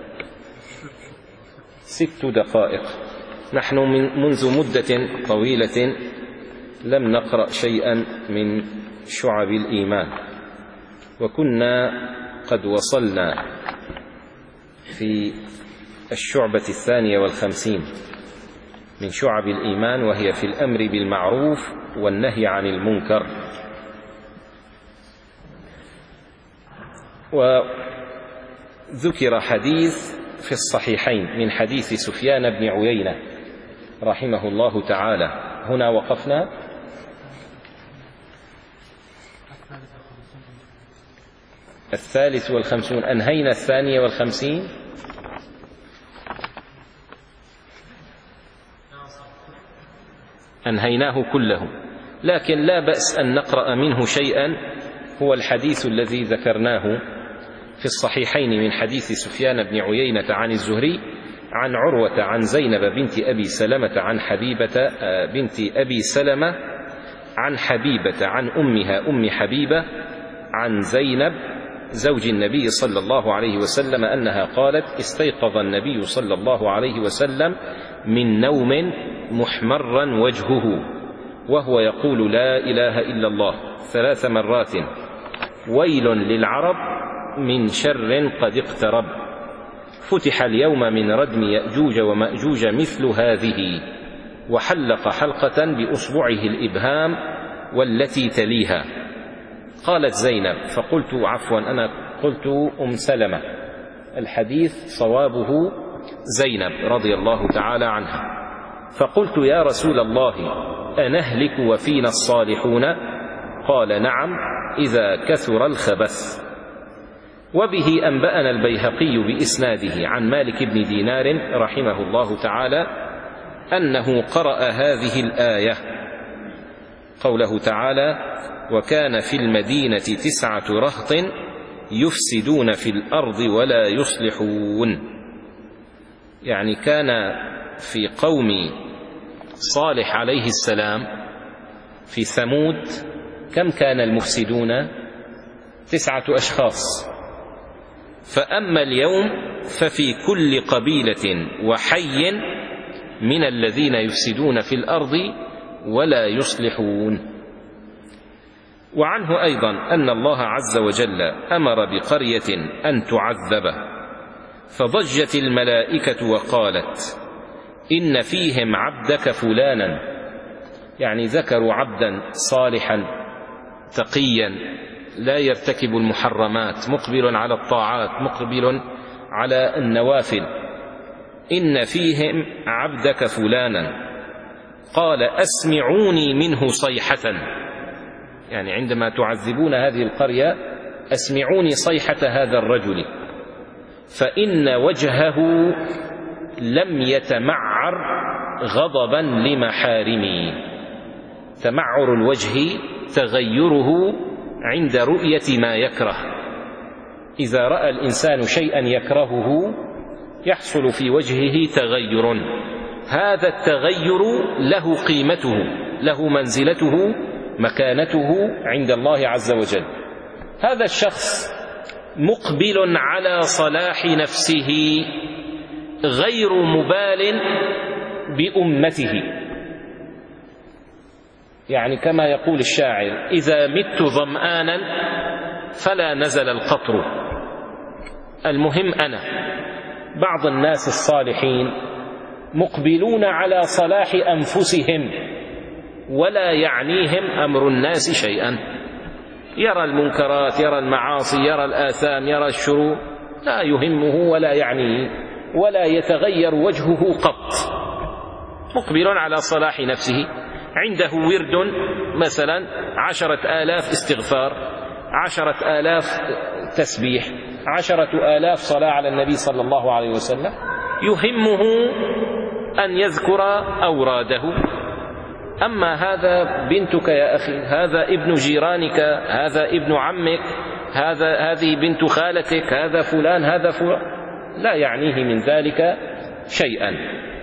ست دقائق. نحن من منذ مدة طويلة لم نقرأ شيئا من شعب الإيمان، وكنا قد وصلنا في الشعبة الثانية والخمسين من شعب الإيمان، وهي في الأمر بالمعروف والنهي عن المنكر. وذكر حديث في الصحيحين من حديث سفيان بن عيينة رحمه الله تعالى. هنا وقفنا. الثالث والخمسون، أنهينا الثانية والخمسين. أنهيناه كله، لكن لا بأس أن نقرأ منه شيئا. هو الحديث الذي ذكرناه في الصحيحين من حديث سفيان بن عيينة عن الزهري عن عروة عن زينب بنت أبي سلمة عن حبيبة بنت أبي سلمة عن حبيبة عن أمها أم حبيبة عن زينب زوج النبي صلى الله عليه وسلم أنها قالت: استيقظ النبي صلى الله عليه وسلم من نوم محمرا وجهه وهو يقول لا إله إلا الله ثلاث مرات: ويل للعرب من شر قد اقترب، فتح اليوم من ردم يأجوج ومأجوج مثل هذه، وحلق حلقة بأصبعه الإبهام والتي تليها. قالت زينب فقلت عفوا أنا قلت أم سلمة، الحديث صوابه زينب رضي الله تعالى عنها. فقلت يا رسول الله أنهلك وفينا الصالحون؟ قال نعم إذا كثر الخبث. وبه أنبأنا البيهقي بإسناده عن مالك بن دينار رحمه الله تعالى أنه قرأ هذه الآية، قوله تعالى وكان في المدينة تسعة رهط يفسدون في الأرض ولا يصلحون، يعني كان في قوم صالح عليه السلام في ثمود كم كان المفسدون؟ تسعة أشخاص. فأما اليوم ففي كل قبيلة وحي من الذين يفسدون في الأرض ولا يصلحون. وعنه أيضا أن الله عز وجل أمر بقرية أن تعذب، فضجت الملائكة وقالت إن فيهم عبدك فلانا، يعني ذكروا عبدا صالحا تقيا لا يرتكب المحرمات، مقبل على الطاعات، مقبل على النوافل، إن فيهم عبدك فلانا. قال أسمعوني منه صيحة، يعني عندما تعذبون هذه القرية أسمعوني صيحة هذا الرجل، فإن وجهه لم يتمعر غضبا لمحارمي. تمعر الوجه تغيره عند رؤية ما يكره، إذا رأى الإنسان شيئا يكرهه يحصل في وجهه تغير، هذا التغير له قيمته، له منزلته، مكانته عند الله عز وجل. هذا الشخص مقبل على صلاح نفسه غير مبال بأمته، يعني كما يقول الشاعر إذا مت ظمآنا فلا نزل القطر. المهم أنا بعض الناس الصالحين مقبلون على صلاح أنفسهم ولا يعنيهم أمر الناس شيئا، يرى المنكرات، يرى المعاصي، يرى الآثام، يرى الشرور، لا يهمه ولا يعنيه ولا يتغير وجهه قط، مقبل على صلاح نفسه. عنده ورد مثلا عشرة آلاف استغفار، عشرة آلاف تسبيح، عشرة آلاف صلاة على النبي صلى الله عليه وسلم، يهمه أن يذكر أوراده. أما هذا بنتك يا أخي، هذا ابن جيرانك، هذا ابن عمك، هذا هذه بنت خالتك، هذا فلان، هذا فلان، لا يعنيه من ذلك شيئا.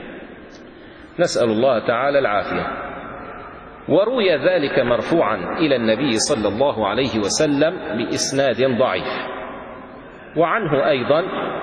نسأل الله تعالى العافية. وروي ذلك مرفوعا إلى النبي صلى الله عليه وسلم بإسناد ضعيف. وعنه أيضا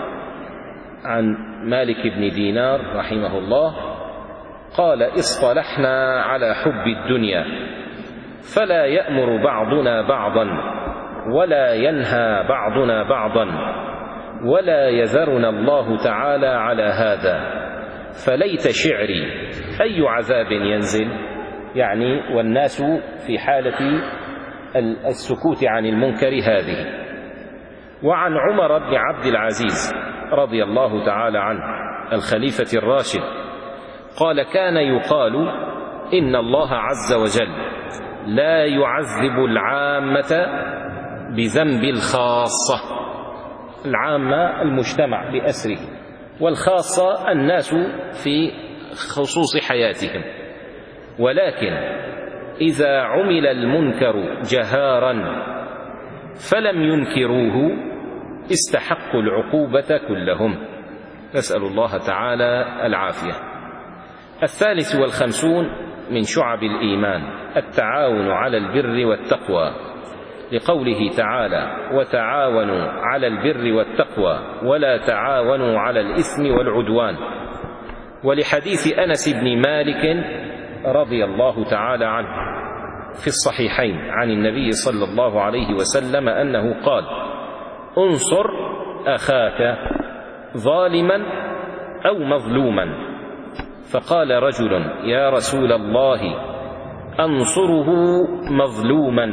عن مالك بن دينار رحمه الله قال اصطلحنا على حب الدنيا فلا يأمر بعضنا بعضا ولا ينهى بعضنا بعضا ولا يذرنا الله تعالى على هذا، فليت شعري أي عذاب ينزل، يعني والناس في حالة السكوت عن المنكر هذه. وعن عمر بن عبد العزيز رضي الله تعالى عنه الخليفة الراشد قال كان يقال إن الله عز وجل لا يعذب العامة بذنب الخاصة، العامة المجتمع بأسره، والخاصة الناس في خصوص حياتهم، ولكن إذا عمل المنكر جهارا فلم ينكروه استحقوا العقوبة كلهم، نسأل الله تعالى العافية. الثالث والخمسون من شعب الإيمان التعاون على البر والتقوى، لقوله تعالى وتعاونوا على البر والتقوى ولا تعاونوا على الإثم والعدوان، ولحديث أنس بن مالك رضي الله تعالى عنه في الصحيحين عن النبي صلى الله عليه وسلم أنه قال انصر أخاك ظالما أو مظلوما. فقال رجل: يا رسول الله، أنصره مظلوما،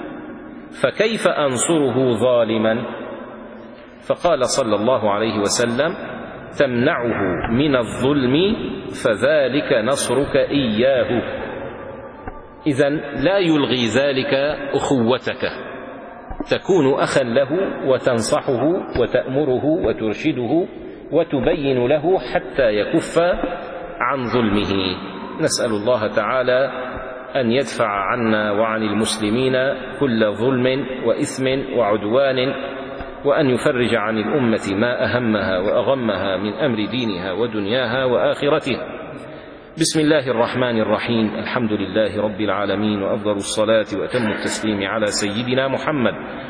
فكيف أنصره ظالما؟ فقال صلى الله عليه وسلم: تمنعه من الظلم فذلك نصرك إياه. إذن لا يلغي ذلك أخوتك، تكون أخا له وتنصحه وتأمره وترشده وتبين له حتى يكف عن ظلمه. نسأل الله تعالى أن يدفع عنا وعن المسلمين كل ظلم وإثم وعدوان، وأن يفرج عن الأمة ما أهمها وأغمها من أمر دينها ودنياها وآخرتها. بسم الله الرحمن الرحيم. الحمد لله رب العالمين، وأفضل الصلاة وأتم التسليم على سيدنا محمد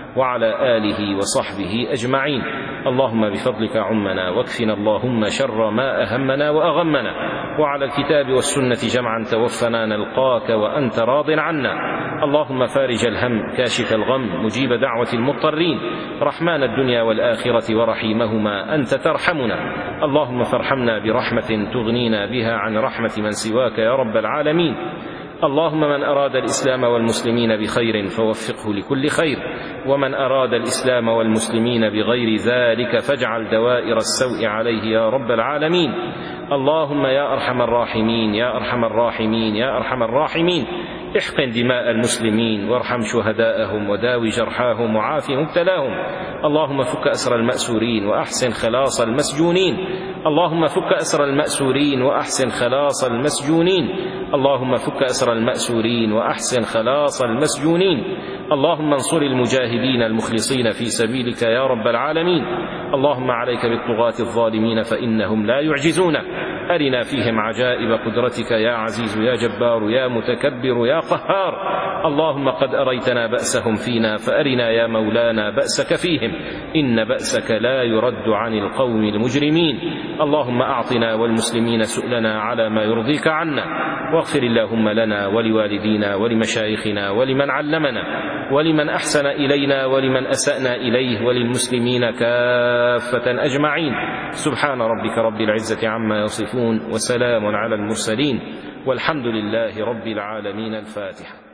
وعلى آله وصحبه أجمعين. اللهم بفضلك عمنا، واكفنا اللهم شر ما أهمنا وأغمنا، وعلى الكتاب والسنة جمعا توفنا نلقاك وأنت راض عنا. اللهم فارج الهم، كاشف الغم، مجيب دعوة المضطرين، رحمن الدنيا والآخرة ورحيمهما، أنت ترحمنا. اللهم فارحمنا برحمة تغنينا بها عن رحمة من سواك يا رب العالمين. اللهم من أراد الإسلام والمسلمين بخير فوفقه لكل خير، ومن أراد الإسلام والمسلمين بغير ذلك فاجعل دوائر السوء عليه يا رب العالمين. اللهم يا أرحم الراحمين، يا أرحم الراحمين، يا أرحم الراحمين، احقن دماء المسلمين، وارحم شهداءهم، وداوي جرحاهم، وعاف مبتلاهم. اللهم فك أسر المأسورين، وأحسن خلاص المسجونين. اللهم فك أسر المأسورين وأحسن خلاص المسجونين. اللهم فك أسر المأسورين وأحسن خلاص المسجونين. اللهم انصر المجاهدين المخلصين في سبيلك يا رب العالمين. اللهم عليك بالطغاة الظالمين فإنهم لا يعجزونك. أرنا فيهم عجائب قدرتك يا عزيز يا جبار يا متكبر يا قهار. اللهم قد أريتنا بأسهم فينا، فأرنا يا مولانا بأسك فيهم، إن بأسك لا يرد عن القوم المجرمين. اللهم أعطنا والمسلمين سؤلنا على ما يرضيك عنا، واغفر اللهم لنا ولوالدينا ولمشايخنا ولمن علمنا ولمن أحسن إلينا ولمن أسأنا إليه وللمسلمين كافة أجمعين. سبحان ربك رب العزة عما يصفون، وسلام على المرسلين، والحمد لله رب العالمين. الفاتحة.